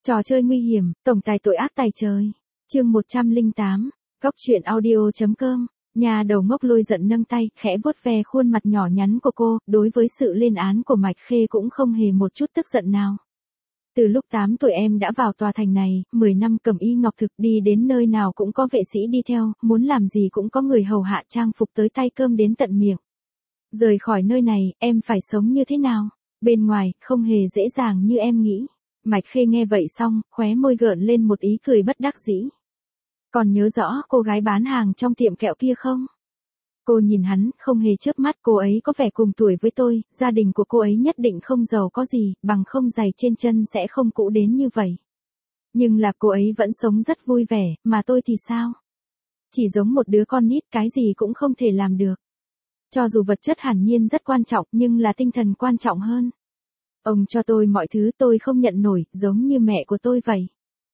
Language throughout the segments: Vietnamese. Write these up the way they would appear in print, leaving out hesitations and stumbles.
Trò chơi nguy hiểm, tổng tài tội ác tài trời. Chương 108, Góc truyện audio.com. Nhà đầu ngốc Lôi giận nâng tay, khẽ vuốt ve khuôn mặt nhỏ nhắn của cô, đối với sự lên án của Mạch Khê cũng không hề một chút tức giận nào. Từ lúc 8 tuổi em đã vào tòa thành này, 10 năm cầm y ngọc thực, đi đến nơi nào cũng có vệ sĩ đi theo, muốn làm gì cũng có người hầu hạ trang phục tới tay cơm đến tận miệng. Rời khỏi nơi này, em phải sống như thế nào? Bên ngoài, không hề dễ dàng như em nghĩ. Mạch Khê nghe vậy xong, khóe môi gợn lên một ý cười bất đắc dĩ. Còn nhớ rõ cô gái bán hàng trong tiệm kẹo kia không? Cô nhìn hắn, không hề chớp mắt, cô ấy có vẻ cùng tuổi với tôi, gia đình của cô ấy nhất định không giàu có gì, bằng không giày trên chân sẽ không cũ đến như vậy. Nhưng là cô ấy vẫn sống rất vui vẻ, mà tôi thì sao? Chỉ giống một đứa con nít, cái gì cũng không thể làm được. Cho dù vật chất hẳn nhiên rất quan trọng, nhưng là tinh thần quan trọng hơn. Ông cho tôi mọi thứ tôi không nhận nổi, giống như mẹ của tôi vậy.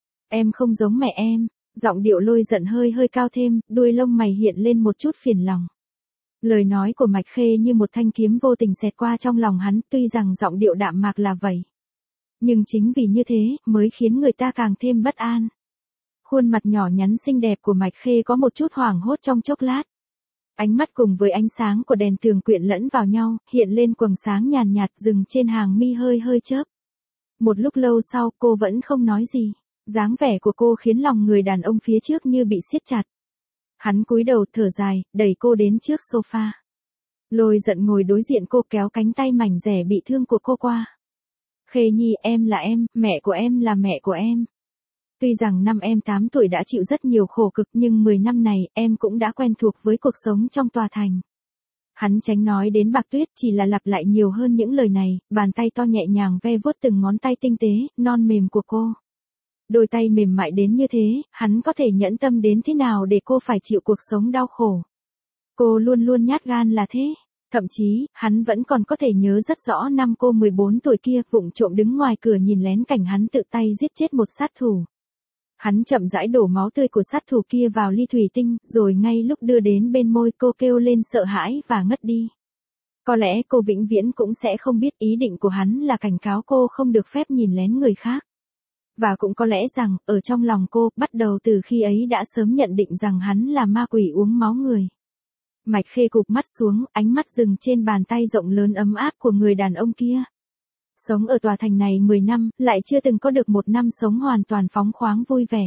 Em không giống mẹ em. Giọng điệu Lôi giận hơi cao thêm, đuôi lông mày hiện lên một chút phiền lòng. Lời nói của Mạch Khê như một thanh kiếm vô tình xẹt qua trong lòng hắn, tuy rằng giọng điệu đạm mạc là vậy. Nhưng chính vì như thế, mới khiến người ta càng thêm bất an. Khuôn mặt nhỏ nhắn xinh đẹp của Mạch Khê có một chút hoảng hốt trong chốc lát. Ánh mắt cùng với ánh sáng của đèn tường quyện lẫn vào nhau, hiện lên quầng sáng nhàn nhạt dừng trên hàng mi hơi chớp. Một lúc lâu sau cô vẫn không nói gì. Dáng vẻ của cô khiến lòng người đàn ông phía trước như bị siết chặt. Hắn cúi đầu thở dài, đẩy cô đến trước sofa. Lôi giận ngồi đối diện cô, kéo cánh tay mảnh dẻ bị thương của cô qua. Khê Nhi, em là em, mẹ của em là mẹ của em. Tuy rằng năm em 8 tuổi đã chịu rất nhiều khổ cực, nhưng 10 năm này em cũng đã quen thuộc với cuộc sống trong tòa thành. Hắn tránh nói đến Bạc Tuyết, chỉ là lặp lại nhiều hơn những lời này, bàn tay to nhẹ nhàng ve vuốt từng ngón tay tinh tế, non mềm của cô. Đôi tay mềm mại đến như thế, hắn có thể nhẫn tâm đến thế nào để cô phải chịu cuộc sống đau khổ. Cô luôn luôn nhát gan là thế. Thậm chí, hắn vẫn còn có thể nhớ rất rõ năm cô 14 tuổi kia, vụng trộm đứng ngoài cửa nhìn lén cảnh hắn tự tay giết chết một sát thủ. Hắn chậm rãi đổ máu tươi của sát thủ kia vào ly thủy tinh, rồi ngay lúc đưa đến bên môi cô kêu lên sợ hãi và ngất đi. Có lẽ cô vĩnh viễn cũng sẽ không biết ý định của hắn là cảnh cáo cô không được phép nhìn lén người khác. Và cũng có lẽ rằng, ở trong lòng cô, bắt đầu từ khi ấy đã sớm nhận định rằng hắn là ma quỷ uống máu người. Mạch Khê cụp mắt xuống, ánh mắt dừng trên bàn tay rộng lớn ấm áp của người đàn ông kia. Sống ở tòa thành này 10 năm, lại chưa từng có được một năm sống hoàn toàn phóng khoáng vui vẻ.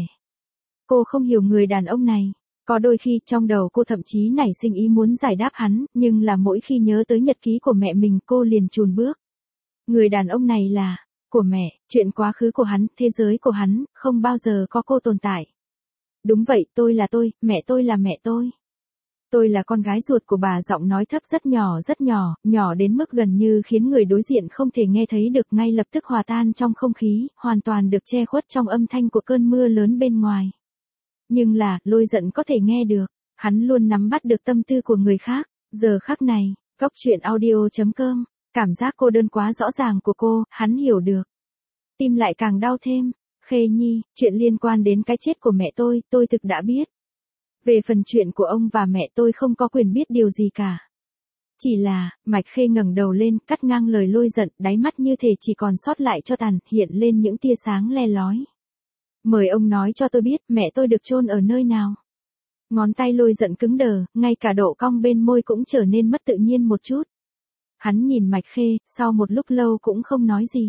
Cô không hiểu người đàn ông này. Có đôi khi trong đầu cô thậm chí nảy sinh ý muốn giải đáp hắn, nhưng là mỗi khi nhớ tới nhật ký của mẹ mình cô liền chùn bước. Người đàn ông này là của mẹ, chuyện quá khứ của hắn, thế giới của hắn, không bao giờ có cô tồn tại. Đúng vậy, tôi là tôi, mẹ tôi là mẹ tôi. Tôi là con gái ruột của bà, giọng nói thấp rất nhỏ, nhỏ đến mức gần như khiến người đối diện không thể nghe thấy được, ngay lập tức hòa tan trong không khí, hoàn toàn được che khuất trong âm thanh của cơn mưa lớn bên ngoài. Nhưng là, Lôi giận có thể nghe được, hắn luôn nắm bắt được tâm tư của người khác, giờ khắc này, Góc truyện audio.com. Cảm giác cô đơn quá rõ ràng của cô, hắn hiểu được. Tim lại càng đau thêm. Khê Nhi, chuyện liên quan đến cái chết của mẹ tôi thực đã biết. Về phần chuyện của ông và mẹ tôi không có quyền biết điều gì cả. Chỉ là, Mạch Khê ngẩng đầu lên, cắt ngang lời Lôi giận, đáy mắt như thể chỉ còn sót lại cho tàn, hiện lên những tia sáng le lói. Mời ông nói cho tôi biết, mẹ tôi được chôn ở nơi nào. Ngón tay Lôi giận cứng đờ, ngay cả độ cong bên môi cũng trở nên mất tự nhiên một chút. Hắn nhìn Mạch Khê, sau một lúc lâu cũng không nói gì.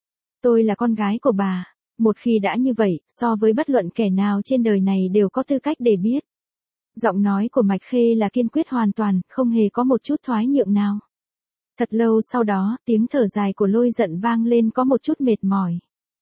Tôi là con gái của bà. Một khi đã như vậy, so với bất luận kẻ nào trên đời này đều có tư cách để biết. Giọng nói của Mạch Khê là kiên quyết hoàn toàn, không hề có một chút thoái nhượng nào. Thật lâu sau đó, tiếng thở dài của Lôi giận vang lên có một chút mệt mỏi.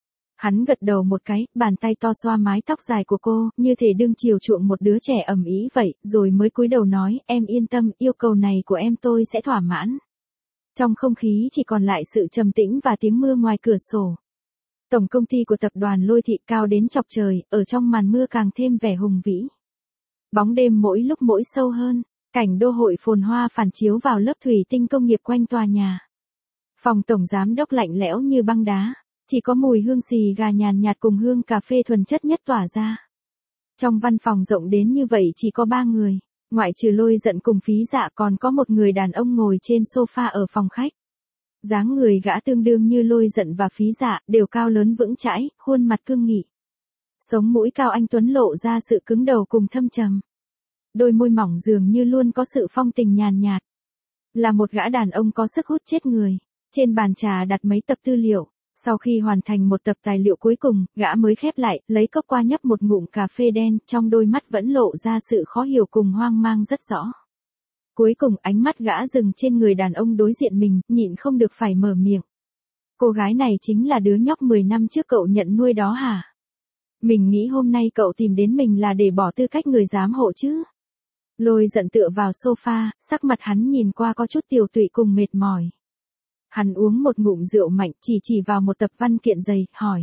Hắn gật đầu một cái, bàn tay to xoa mái tóc dài của cô, như thể đương chiều chuộng một đứa trẻ ầm ĩ vậy, rồi mới cúi đầu nói, em yên tâm, yêu cầu này của em tôi sẽ thỏa mãn. Trong không khí chỉ còn lại sự trầm tĩnh và tiếng mưa ngoài cửa sổ. Tổng công ty của tập đoàn Lôi Thị cao đến chọc trời, ở trong màn mưa càng thêm vẻ hùng vĩ. Bóng đêm mỗi lúc mỗi sâu hơn, cảnh đô hội phồn hoa phản chiếu vào lớp thủy tinh công nghiệp quanh tòa nhà. Phòng tổng giám đốc lạnh lẽo như băng đá, chỉ có mùi hương xì gà nhàn nhạt cùng hương cà phê thuần chất nhất tỏa ra. Trong văn phòng rộng đến như vậy chỉ có 3 người. Ngoại trừ Lôi giận cùng Phí Dạ còn có một người đàn ông ngồi trên sofa ở phòng khách. Dáng người gã tương đương như Lôi Giận và Phí Dạ, đều cao lớn vững chãi, khuôn mặt cương nghị. Sống mũi cao anh tuấn lộ ra sự cứng đầu cùng thâm trầm. Đôi môi mỏng dường như luôn có sự phong tình nhàn nhạt. Là một gã đàn ông có sức hút chết người. Trên bàn trà đặt mấy tập tư liệu. Sau khi hoàn thành một tập tài liệu cuối cùng, gã mới khép lại, lấy cốc qua nhấp một ngụm cà phê đen, trong đôi mắt vẫn lộ ra sự khó hiểu cùng hoang mang rất rõ. Cuối cùng ánh mắt gã dừng trên người đàn ông đối diện mình, nhịn không được phải mở miệng. Cô gái này chính là đứa nhóc 10 năm trước cậu nhận nuôi đó hả? Mình nghĩ hôm nay cậu tìm đến mình là để bỏ tư cách người giám hộ chứ. Lôi Giận tựa vào sofa, sắc mặt hắn nhìn qua có chút tiều tụy cùng mệt mỏi. Hắn uống một ngụm rượu mạnh, chỉ vào một tập văn kiện dày, hỏi.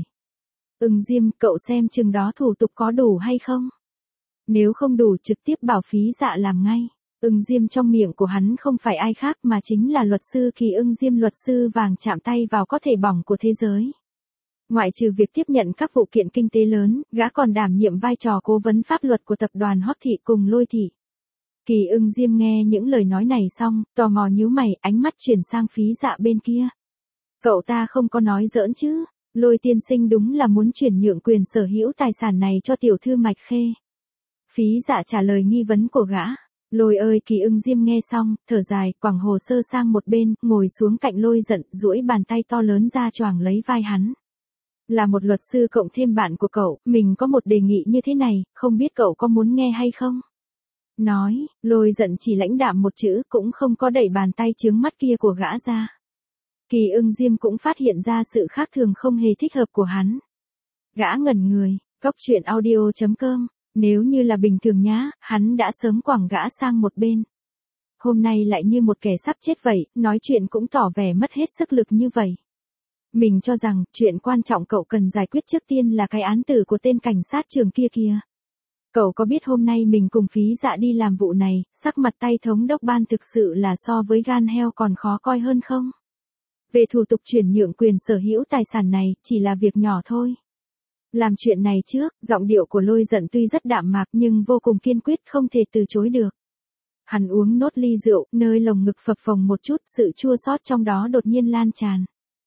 Diêm, cậu xem chừng đó thủ tục có đủ hay không? Nếu không đủ trực tiếp bảo Phí Dạ làm ngay. Diêm trong miệng của hắn không phải ai khác mà chính là luật sư Kỳ Diêm, luật sư vàng chạm tay vào có thể bỏng của thế giới. Ngoại trừ việc tiếp nhận các vụ kiện kinh tế lớn, gã còn đảm nhiệm vai trò cố vấn pháp luật của tập đoàn Hót Thị cùng Lôi Thị. Kỳ Diêm nghe những lời nói này xong, tò mò nhíu mày, ánh mắt chuyển sang Phí Dạ bên kia. Cậu ta không có nói giỡn chứ, Lôi tiên sinh đúng là muốn chuyển nhượng quyền sở hữu tài sản này cho tiểu thư Mạch Khê. Phí Dạ trả lời nghi vấn của gã. Lôi ơi, Kỳ Diêm nghe xong, thở dài, quẳng hồ sơ sang một bên, ngồi xuống cạnh Lôi Giận, duỗi bàn tay to lớn ra choàng lấy vai hắn. Là một luật sư cộng thêm bạn của cậu, mình có một đề nghị như thế này, không biết cậu có muốn nghe hay không? Nói, Lôi Giận chỉ lãnh đạm một chữ, cũng không có đẩy bàn tay chướng mắt kia của gã ra. Kỳ Diêm cũng phát hiện ra sự khác thường không hề thích hợp của hắn. Gã ngẩn người, Cóc Truyện Audio.com. Nếu như là bình thường nhá, hắn đã sớm quẳng gã sang một bên. Hôm nay lại như một kẻ sắp chết vậy, nói chuyện cũng tỏ vẻ mất hết sức lực như vậy. Mình cho rằng, chuyện quan trọng cậu cần giải quyết trước tiên là cái án tử của tên cảnh sát trường kia kìa. Cậu có biết hôm nay mình cùng Phí Dạ đi làm vụ này, sắc mặt tay thống đốc ban thực sự là so với gan heo còn khó coi hơn không? Về thủ tục chuyển nhượng quyền sở hữu tài sản này, chỉ là việc nhỏ thôi. Làm chuyện này trước, giọng điệu của Lôi Giận tuy rất đạm mạc nhưng vô cùng kiên quyết không thể từ chối được. Hắn uống nốt ly rượu, nơi lồng ngực phập phồng một chút, sự chua xót trong đó đột nhiên lan tràn.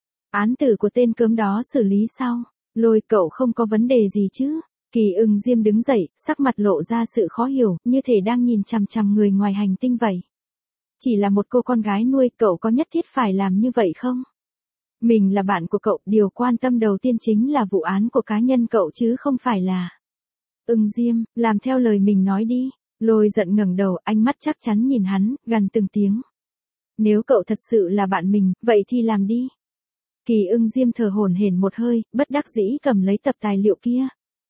Án tử của tên cớm đó xử lý sau. Lôi, cậu không có vấn đề gì chứ? Kỳ Diêm đứng dậy, sắc mặt lộ ra sự khó hiểu, như thể đang nhìn chằm chằm người ngoài hành tinh vậy. Chỉ là một cô con gái nuôi, cậu có nhất thiết phải làm như vậy không? Mình là bạn của cậu, điều quan tâm đầu tiên chính là vụ án của cá nhân cậu chứ không phải là... Diêm, làm theo lời mình nói đi. Lôi Giận ngẩng đầu, ánh mắt chắc chắn nhìn hắn, gằn từng tiếng. Nếu cậu thật sự là bạn mình, vậy thì làm đi. Kỳ Diêm thở hổn hển một hơi, bất đắc dĩ cầm lấy tập tài liệu kia.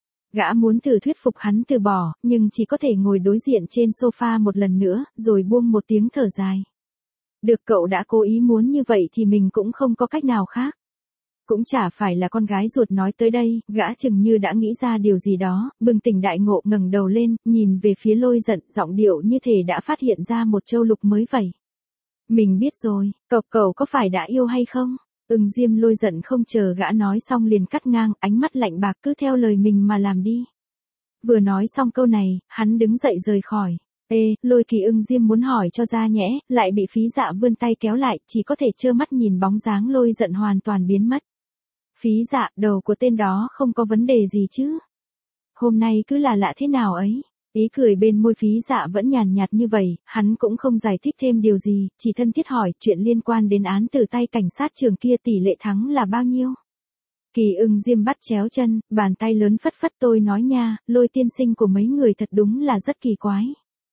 Gã muốn thử thuyết phục hắn từ bỏ, nhưng chỉ có thể ngồi đối diện trên sofa một lần nữa, rồi buông một tiếng thở dài. Được, cậu đã cố ý muốn như vậy thì mình cũng không có cách nào khác. Cũng chả phải là con gái ruột nói tới đây, gã chừng như đã nghĩ ra điều gì đó, bừng tỉnh đại ngộ ngẩng đầu lên, nhìn về phía Lôi Giận, giọng điệu như thể đã phát hiện ra một châu lục mới vậy. Mình biết rồi, cậu có phải đã yêu hay không? Diêm. Lôi Giận không chờ gã nói xong liền cắt ngang, ánh mắt lạnh bạc, cứ theo lời mình mà làm đi. Vừa nói xong câu này, hắn đứng dậy rời khỏi. Lôi Kỳ Diêm muốn hỏi cho ra nhẽ, lại bị Phí Dạ vươn tay kéo lại, chỉ có thể trơ mắt nhìn bóng dáng Lôi Giận hoàn toàn biến mất. Phí Dạ, đầu của tên đó không có vấn đề gì chứ? Hôm nay cứ là lạ thế nào ấy? Ý cười bên môi Phí Dạ vẫn nhàn nhạt như vậy, hắn cũng không giải thích thêm điều gì, chỉ thân thiết hỏi chuyện liên quan đến án từ tay cảnh sát trường kia tỷ lệ thắng là bao nhiêu. Kỳ Diêm bắt chéo chân, bàn tay lớn phất phất, tôi nói nha, Lôi tiên sinh của mấy người thật đúng là rất kỳ quái.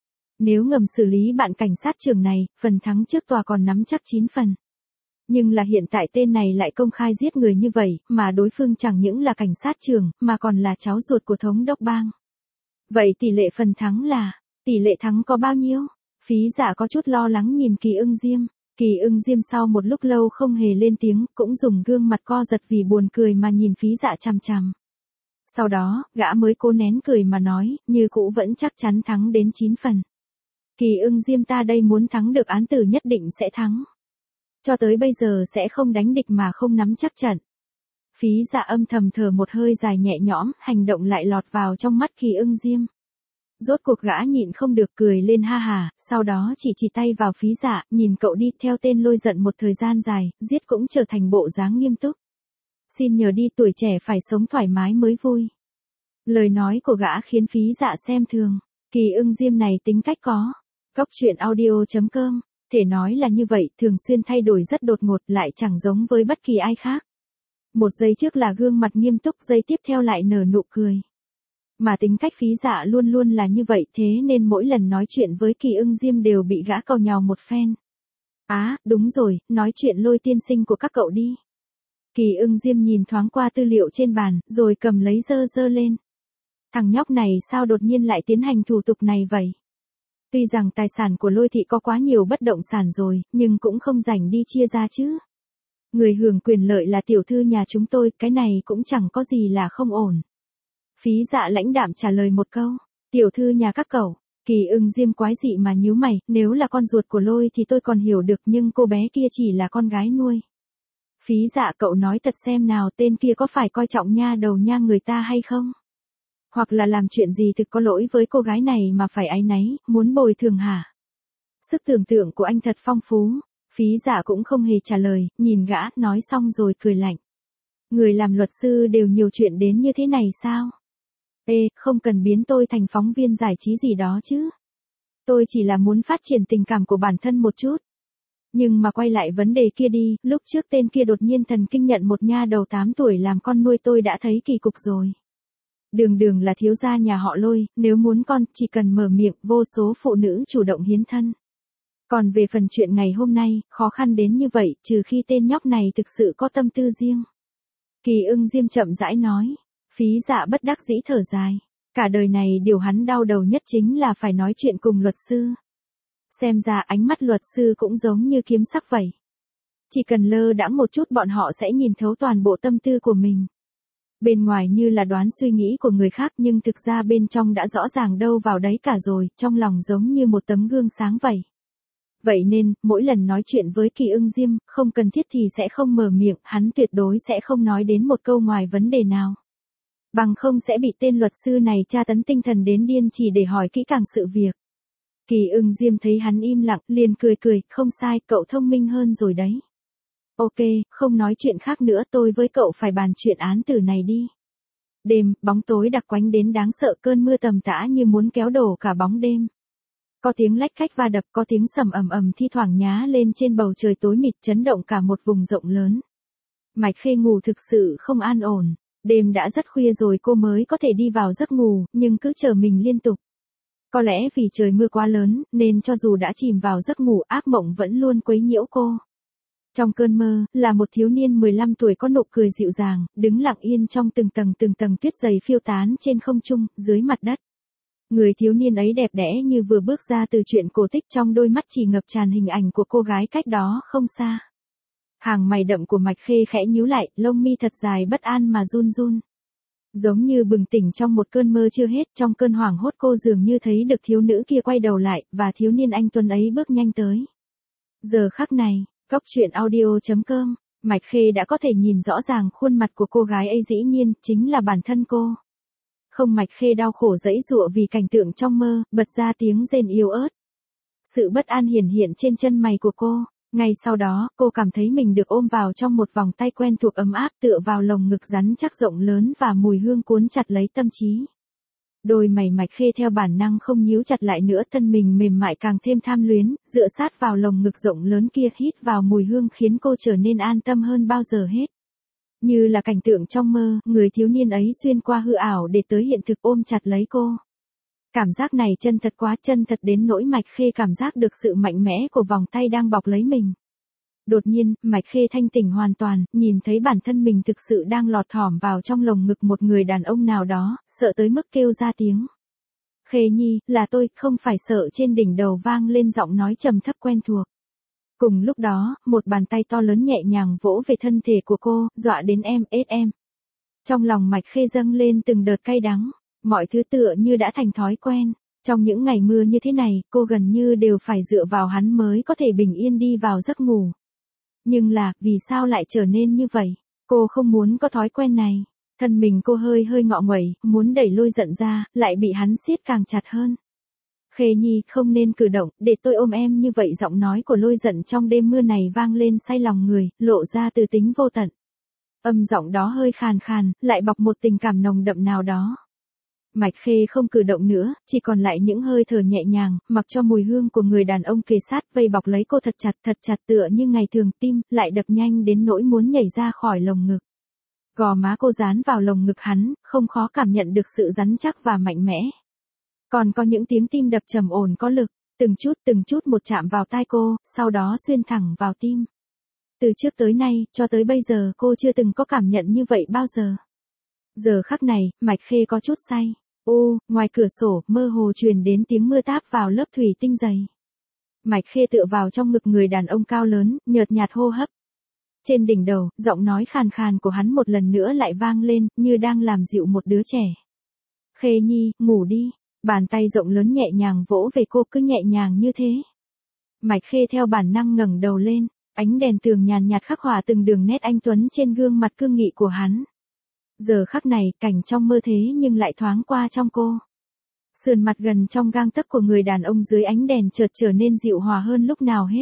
Nếu ngầm xử lý bạn cảnh sát trường này, phần thắng trước tòa còn nắm chắc 9 phần. Nhưng là hiện tại tên này lại công khai giết người như vậy, mà đối phương chẳng những là cảnh sát trường, mà còn là cháu ruột của thống đốc bang. Vậy tỷ lệ phần thắng là, tỷ lệ thắng có bao nhiêu? Phí Dạ có chút lo lắng nhìn Kỳ Diêm. Kỳ Diêm sau một lúc lâu không hề lên tiếng, cũng dùng gương mặt co giật vì buồn cười mà nhìn Phí Dạ chằm chằm. Sau đó, gã mới cố nén cười mà nói, như cũ vẫn chắc chắn thắng đến 9 phần. Kỳ Diêm, ta đây muốn thắng được án tử nhất định sẽ thắng. Cho tới bây giờ sẽ không đánh địch mà không nắm chắc trận. Phí Dạ âm thầm thở một hơi dài nhẹ nhõm, hành động lại lọt vào trong mắt Kỳ Diêm. Rốt cuộc gã nhịn không được cười lên ha hà, sau đó chỉ tay vào Phí Dạ, nhìn cậu đi theo tên Lôi Giận một thời gian dài, giết cũng trở thành bộ dáng nghiêm túc. Xin nhờ đi, tuổi trẻ phải sống thoải mái mới vui. Lời nói của gã khiến Phí Dạ xem thường. Kỳ Ưng Diêm này tính cách có. Cóc truyện audio.com, thể nói là như vậy, thường xuyên thay đổi rất đột ngột, lại chẳng giống với bất kỳ ai khác. Một giây trước là gương mặt nghiêm túc, giây tiếp theo lại nở nụ cười. Mà tính cách Phí Dạ luôn luôn là như vậy, thế nên mỗi lần nói chuyện với Kỳ Ưng Diêm đều bị gã càu nhàu một phen. Đúng rồi, nói chuyện Lôi tiên sinh của các cậu đi. Kỳ Ưng Diêm nhìn thoáng qua tư liệu trên bàn, rồi cầm lấy dơ lên. Thằng nhóc này sao đột nhiên lại tiến hành thủ tục này vậy? Tuy rằng tài sản của Lôi thị có quá nhiều bất động sản rồi, nhưng cũng không rảnh đi chia ra chứ. Người hưởng quyền lợi là tiểu thư nhà chúng tôi, cái này cũng chẳng có gì là không ổn. Phí Dạ lãnh đạm trả lời một câu, tiểu thư nhà các cậu. Kỳ Ưng Diêm quái dị mà nhíu mày, nếu là con ruột của Lôi thì tôi còn hiểu được, nhưng cô bé kia chỉ là con gái nuôi. Phí Dạ, cậu nói thật xem nào, tên kia có phải coi trọng nha đầu nha người ta hay không? Hoặc là làm chuyện gì thực có lỗi với cô gái này mà phải áy náy, muốn bồi thường hả? Sức tưởng tượng của anh thật phong phú. Phí Dạ cũng không hề trả lời, nhìn gã, nói xong rồi cười lạnh. Người làm luật sư đều nhiều chuyện đến như thế này sao? Không cần biến tôi thành phóng viên giải trí gì đó chứ. Tôi chỉ là muốn phát triển tình cảm của bản thân một chút. Nhưng mà quay lại vấn đề kia đi, lúc trước tên kia đột nhiên thần kinh nhận một nha đầu 8 tuổi làm con nuôi, tôi đã thấy kỳ cục rồi. Đường là thiếu gia nhà họ Lôi, nếu muốn con, chỉ cần mở miệng, vô số phụ nữ chủ động hiến thân. Còn về phần chuyện ngày hôm nay, khó khăn đến như vậy, trừ khi tên nhóc này thực sự có tâm tư riêng. Kỳ Ưng Diêm chậm rãi nói. Phí Dạ bất đắc dĩ thở dài. Cả đời này điều hắn đau đầu nhất chính là phải nói chuyện cùng luật sư. Xem ra ánh mắt luật sư cũng giống như kiếm sắc vậy. Chỉ cần lơ đãng một chút bọn họ sẽ nhìn thấu toàn bộ tâm tư của mình. Bên ngoài như là đoán suy nghĩ của người khác, nhưng thực ra bên trong đã rõ ràng đâu vào đấy cả rồi, trong lòng giống như một tấm gương sáng vậy. Vậy nên, mỗi lần nói chuyện với Kỳ Ưng Diêm, không cần thiết thì sẽ không mở miệng, hắn tuyệt đối sẽ không nói đến một câu ngoài vấn đề nào. Bằng không sẽ bị tên luật sư này tra tấn tinh thần đến điên chỉ để hỏi kỹ càng sự việc. Kỳ Ưng Diêm thấy hắn im lặng, liền cười, không sai, cậu thông minh hơn rồi đấy. Ok, không nói chuyện khác nữa, tôi với cậu phải bàn chuyện án tử này đi. Đêm, bóng tối đặc quánh đến đáng sợ, cơn mưa tầm tã như muốn kéo đổ cả bóng đêm. Có tiếng lách cách va đập, có tiếng sầm ầm thi thoảng nhá lên trên bầu trời tối mịt, chấn động cả một vùng rộng lớn. Mạch Khê ngủ thực sự không an ổn. Đêm đã rất khuya rồi cô mới có thể đi vào giấc ngủ, nhưng cứ chờ mình liên tục. Có lẽ vì trời mưa quá lớn, nên cho dù đã chìm vào giấc ngủ, ác mộng vẫn luôn quấy nhiễu cô. Trong cơn mơ, là một thiếu niên 15 tuổi có nụ cười dịu dàng, đứng lặng yên trong từng tầng tuyết dày phiêu tán trên không trung, dưới mặt đất. Người thiếu niên ấy đẹp đẽ như vừa bước ra từ truyện cổ tích, trong đôi mắt chỉ ngập tràn hình ảnh của cô gái cách đó không xa. Hàng mày đậm của Mạch Khê khẽ nhíu lại, lông mi thật dài bất an mà run. Giống như bừng tỉnh trong một cơn mơ chưa hết, trong cơn hoảng hốt cô dường như thấy được thiếu nữ kia quay đầu lại, và thiếu niên anh tuấn ấy bước nhanh tới. Giờ khắc này, cóc truyện audio.com, Mạch Khê đã có thể nhìn rõ ràng khuôn mặt của cô gái ấy, dĩ nhiên, chính là bản thân cô. Không, Mạch Khê đau khổ giãy giụa vì cảnh tượng trong mơ, bật ra tiếng rên yếu ớt. Sự bất an hiển hiện trên chân mày của cô. Ngay sau đó, cô cảm thấy mình được ôm vào trong một vòng tay quen thuộc ấm áp, tựa vào lồng ngực rắn chắc rộng lớn và mùi hương cuốn chặt lấy tâm trí. Đôi mày Mạch Khê theo bản năng không nhíu chặt lại nữa, thân mình mềm mại càng thêm tham luyến, dựa sát vào lồng ngực rộng lớn kia, hít vào mùi hương khiến cô trở nên an tâm hơn bao giờ hết. Như là cảnh tượng trong mơ, người thiếu niên ấy xuyên qua hư ảo để tới hiện thực, ôm chặt lấy cô. Cảm giác này chân thật quá, chân thật đến nỗi Mạch Khê cảm giác được sự mạnh mẽ của vòng tay đang bọc lấy mình. Đột nhiên, Mạch Khê thanh tỉnh hoàn toàn, nhìn thấy bản thân mình thực sự đang lọt thỏm vào trong lồng ngực một người đàn ông nào đó, sợ tới mức kêu ra tiếng. Khê Nhi, là tôi, không phải sợ. Trên đỉnh đầu vang lên giọng nói trầm thấp quen thuộc. Cùng lúc đó, một bàn tay to lớn nhẹ nhàng vỗ về thân thể của cô, dọa đến em. Trong lòng Mạch Khê dâng lên từng đợt cay đắng. Mọi thứ tựa như đã thành thói quen. Trong những ngày mưa như thế này, cô gần như đều phải dựa vào hắn mới có thể bình yên đi vào giấc ngủ. Nhưng là, vì sao lại trở nên như vậy? Cô không muốn có thói quen này. Thân mình cô hơi hơi ngọ nguậy, muốn đẩy Lôi Giận ra, lại bị hắn siết càng chặt hơn. Khê Nhi, không nên cử động, để tôi ôm em như vậy. Giọng nói của Lôi Giận trong đêm mưa này vang lên say lòng người, lộ ra từ tính vô tận. Âm giọng đó hơi khàn khàn, lại bọc một tình cảm nồng đậm nào đó. Mạch Khê không cử động nữa, chỉ còn lại những hơi thở nhẹ nhàng, mặc cho mùi hương của người đàn ông kề sát vây bọc lấy cô thật chặt tựa như ngày thường, tim lại đập nhanh đến nỗi muốn nhảy ra khỏi lồng ngực. Gò má cô dán vào lồng ngực hắn, không khó cảm nhận được sự rắn chắc và mạnh mẽ. Còn có những tiếng tim đập trầm ổn có lực, từng chút một chạm vào tai cô, sau đó xuyên thẳng vào tim. Từ trước tới nay, cho tới bây giờ cô chưa từng có cảm nhận như vậy bao giờ. Giờ khắc này, Mạch Khê có chút say. Ngoài cửa sổ, mơ hồ truyền đến tiếng mưa táp vào lớp thủy tinh dày. Mạch Khê tựa vào trong ngực người đàn ông cao lớn, nhợt nhạt hô hấp. Trên đỉnh đầu, giọng nói khàn khàn của hắn một lần nữa lại vang lên, như đang làm dịu một đứa trẻ. Khê Nhi, ngủ đi. Bàn tay rộng lớn nhẹ nhàng vỗ về cô, cứ nhẹ nhàng như thế. Mạch Khê theo bản năng ngẩng đầu lên, ánh đèn tường nhàn nhạt khắc họa từng đường nét anh tuấn trên gương mặt cương nghị của hắn. Giờ khắc này, cảnh trong mơ thế nhưng lại thoáng qua trong cô. Sườn mặt gần trong gang tấc của người đàn ông dưới ánh đèn chợt trở nên dịu hòa hơn lúc nào hết.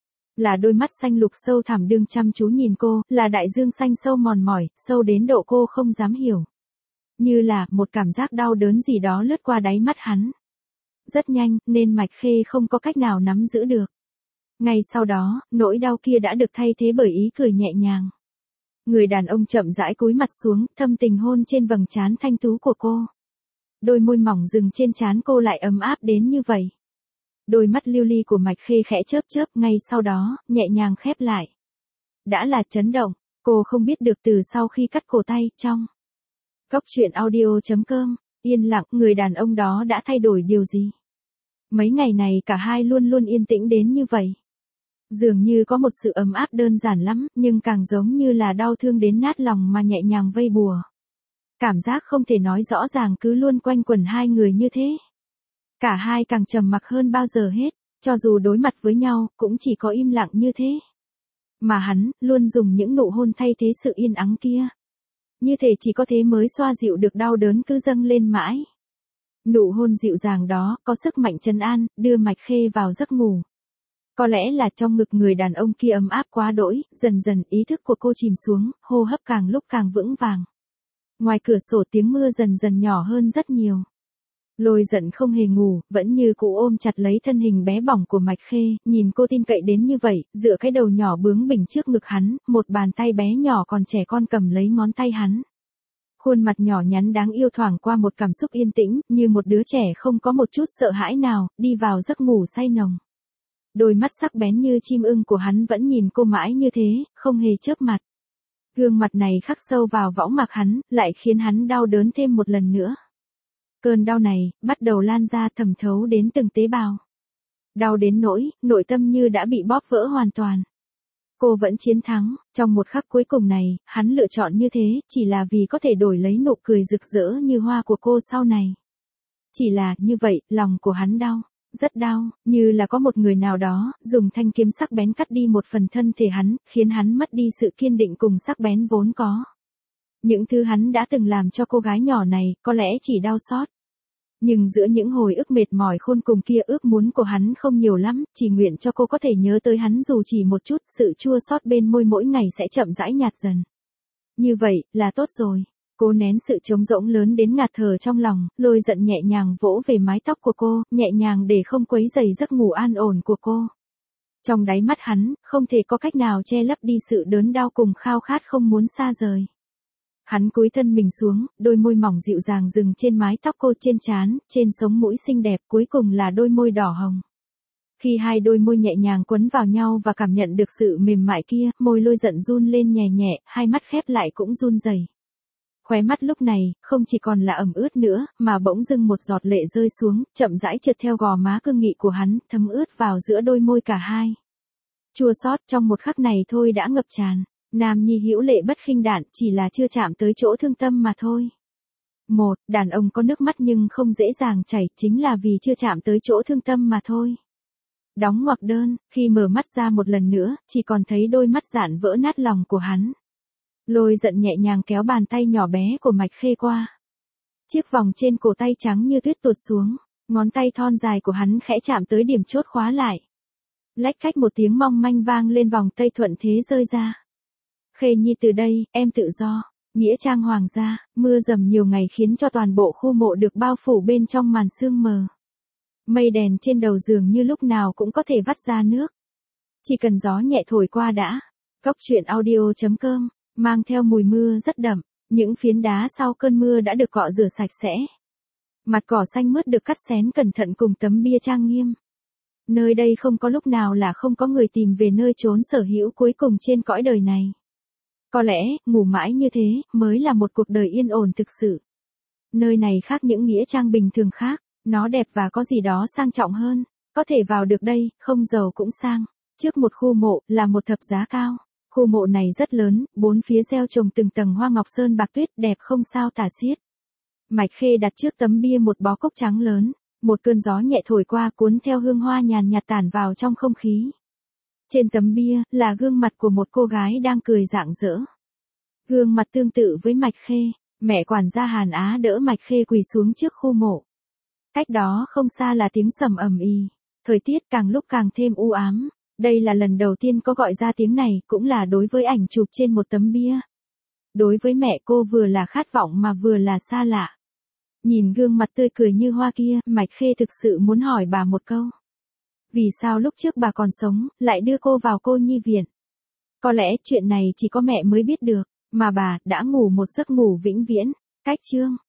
Là đôi mắt xanh lục sâu thẳm đương chăm chú nhìn cô, là đại dương xanh sâu mòn mỏi, sâu đến độ cô không dám hiểu. Như là một cảm giác đau đớn gì đó lướt qua đáy mắt hắn. Rất nhanh, nên Mạch Khê không có cách nào nắm giữ được. Ngay sau đó, nỗi đau kia đã được thay thế bởi ý cười nhẹ nhàng. Người đàn ông chậm rãi cúi mặt xuống, thâm tình hôn trên vầng trán thanh tú của cô. Đôi môi mỏng dừng trên trán cô lại ấm áp đến như vậy. Đôi mắt lưu ly của Mạch Khê khẽ chớp chớp, ngay sau đó, nhẹ nhàng khép lại. Đã là chấn động, cô không biết được từ sau khi cắt cổ tay, trong Cốc truyện audio.com, yên lặng, người đàn ông đó đã thay đổi điều gì? Mấy ngày này cả hai luôn luôn yên tĩnh đến như vậy. Dường như có một sự ấm áp đơn giản lắm, nhưng càng giống như là đau thương đến nát lòng mà nhẹ nhàng vây bùa. Cảm giác không thể nói rõ ràng cứ luôn quanh quẩn hai người như thế. Cả hai càng trầm mặc hơn bao giờ hết, cho dù đối mặt với nhau, cũng chỉ có im lặng như thế. Mà hắn, luôn dùng những nụ hôn thay thế sự yên ắng kia. Như thể chỉ có thế mới xoa dịu được đau đớn cứ dâng lên mãi. Nụ hôn dịu dàng đó, có sức mạnh trấn an, đưa Mạch Khê vào giấc ngủ. Có lẽ là trong ngực người đàn ông kia ấm áp quá đỗi, dần dần ý thức của cô chìm xuống, hô hấp càng lúc càng vững vàng. Ngoài cửa sổ tiếng mưa dần dần nhỏ hơn rất nhiều. Lôi Giận không hề ngủ, vẫn như cũ ôm chặt lấy thân hình bé bỏng của Mạch Khê, nhìn cô tin cậy đến như vậy, dựa cái đầu nhỏ bướng bỉnh trước ngực hắn, một bàn tay bé nhỏ còn trẻ con cầm lấy ngón tay hắn. Khuôn mặt nhỏ nhắn đáng yêu thoảng qua một cảm xúc yên tĩnh, như một đứa trẻ không có một chút sợ hãi nào, đi vào giấc ngủ say nồng. Đôi mắt sắc bén như chim ưng của hắn vẫn nhìn cô mãi như thế, không hề chớp mặt. Gương mặt này khắc sâu vào võng mạc hắn, lại khiến hắn đau đớn thêm một lần nữa. Cơn đau này, bắt đầu lan ra thẩm thấu đến từng tế bào. Đau đến nỗi, nội tâm như đã bị bóp vỡ hoàn toàn. Cô vẫn chiến thắng, trong một khắc cuối cùng này, hắn lựa chọn như thế, chỉ là vì có thể đổi lấy nụ cười rực rỡ như hoa của cô sau này. Chỉ là, như vậy, lòng của hắn đau. Rất đau, như là có một người nào đó, dùng thanh kiếm sắc bén cắt đi một phần thân thể hắn, khiến hắn mất đi sự kiên định cùng sắc bén vốn có. Những thứ hắn đã từng làm cho cô gái nhỏ này, có lẽ chỉ đau xót. Nhưng giữa những hồi ức mệt mỏi khôn cùng kia, ước muốn của hắn không nhiều lắm, chỉ nguyện cho cô có thể nhớ tới hắn dù chỉ một chút, sự chua xót bên môi mỗi ngày sẽ chậm rãi nhạt dần. Như vậy, là tốt rồi. Cô nén sự trống rỗng lớn đến ngạt thở trong lòng, Lôi Giận nhẹ nhàng vỗ về mái tóc của cô, nhẹ nhàng để không quấy rầy giấc ngủ an ổn của cô. Trong đáy mắt hắn, không thể có cách nào che lấp đi sự đớn đau cùng khao khát không muốn xa rời. Hắn cúi thân mình xuống, đôi môi mỏng dịu dàng dừng trên mái tóc cô, trên trán, trên sống mũi xinh đẹp, cuối cùng là đôi môi đỏ hồng. Khi hai đôi môi nhẹ nhàng quấn vào nhau và cảm nhận được sự mềm mại kia, môi Lôi Giận run lên nhẹ nhẹ, hai mắt khép lại cũng run rẩy. Khóe mắt lúc này, không chỉ còn là ẩm ướt nữa, mà bỗng dưng một giọt lệ rơi xuống, chậm rãi trượt theo gò má cương nghị của hắn, thấm ướt vào giữa đôi môi cả hai. Chua xót trong một khắc này thôi đã ngập tràn. Nam nhi hữu lệ bất khinh đạn, chỉ là chưa chạm tới chỗ thương tâm mà thôi. Đàn ông có nước mắt nhưng không dễ dàng chảy, chính là vì chưa chạm tới chỗ thương tâm mà thôi. Đóng ngoặc đơn, khi mở mắt ra một lần nữa, chỉ còn thấy đôi mắt rạn vỡ nát lòng của hắn. Lôi giận nhẹ nhàng kéo bàn tay nhỏ bé của Mạch Khê qua. Chiếc vòng trên cổ tay trắng như tuyết tuột xuống, ngón tay thon dài của hắn khẽ chạm tới điểm chốt khóa lại. Lách cách một tiếng mong manh vang lên, vòng tay thuận thế rơi ra. Khê Nhi, từ đây, em tự do. Nghĩa trang hoàng gia, mưa dầm nhiều ngày khiến cho toàn bộ khu mộ được bao phủ bên trong màn sương mờ. Mây đèn trên đầu giường như lúc nào cũng có thể vắt ra nước. Chỉ cần gió nhẹ thổi qua đã. Cốc truyện audio.com, mang theo mùi mưa rất đậm, những phiến đá sau cơn mưa đã được cọ rửa sạch sẽ. Mặt cỏ xanh mướt được cắt xén cẩn thận cùng tấm bia trang nghiêm. Nơi đây không có lúc nào là không có người tìm về nơi trốn sở hữu cuối cùng trên cõi đời này. Có lẽ, ngủ mãi như thế, mới là một cuộc đời yên ổn thực sự. Nơi này khác những nghĩa trang bình thường khác, nó đẹp và có gì đó sang trọng hơn. Có thể vào được đây, không giàu cũng sang. Trước một khu mộ, là một thập giá cao. Khu mộ này rất lớn, bốn phía gieo trồng từng tầng hoa ngọc sơn bạc tuyết đẹp không sao tả xiết. Mạch Khê đặt trước tấm bia một bó cốc trắng lớn. Một cơn gió nhẹ thổi qua cuốn theo hương hoa nhàn nhạt tản vào trong không khí. Trên tấm bia, là gương mặt của một cô gái đang cười rạng rỡ. Gương mặt tương tự với Mạch Khê, mẹ quản gia Hàn Á đỡ Mạch Khê quỳ xuống trước khu mộ. Cách đó không xa là tiếng sầm ầm ĩ. Thời tiết càng lúc càng thêm u ám. Đây là lần đầu tiên có gọi ra tiếng này, cũng là đối với ảnh chụp trên một tấm bia. Đối với mẹ cô vừa là khát vọng mà vừa là xa lạ. Nhìn gương mặt tươi cười như hoa kia, Mạch Khê thực sự muốn hỏi bà một câu. Vì sao lúc trước bà còn sống, lại đưa cô vào cô nhi viện? Có lẽ chuyện này chỉ có mẹ mới biết được, mà bà đã ngủ một giấc ngủ vĩnh viễn. Cách chương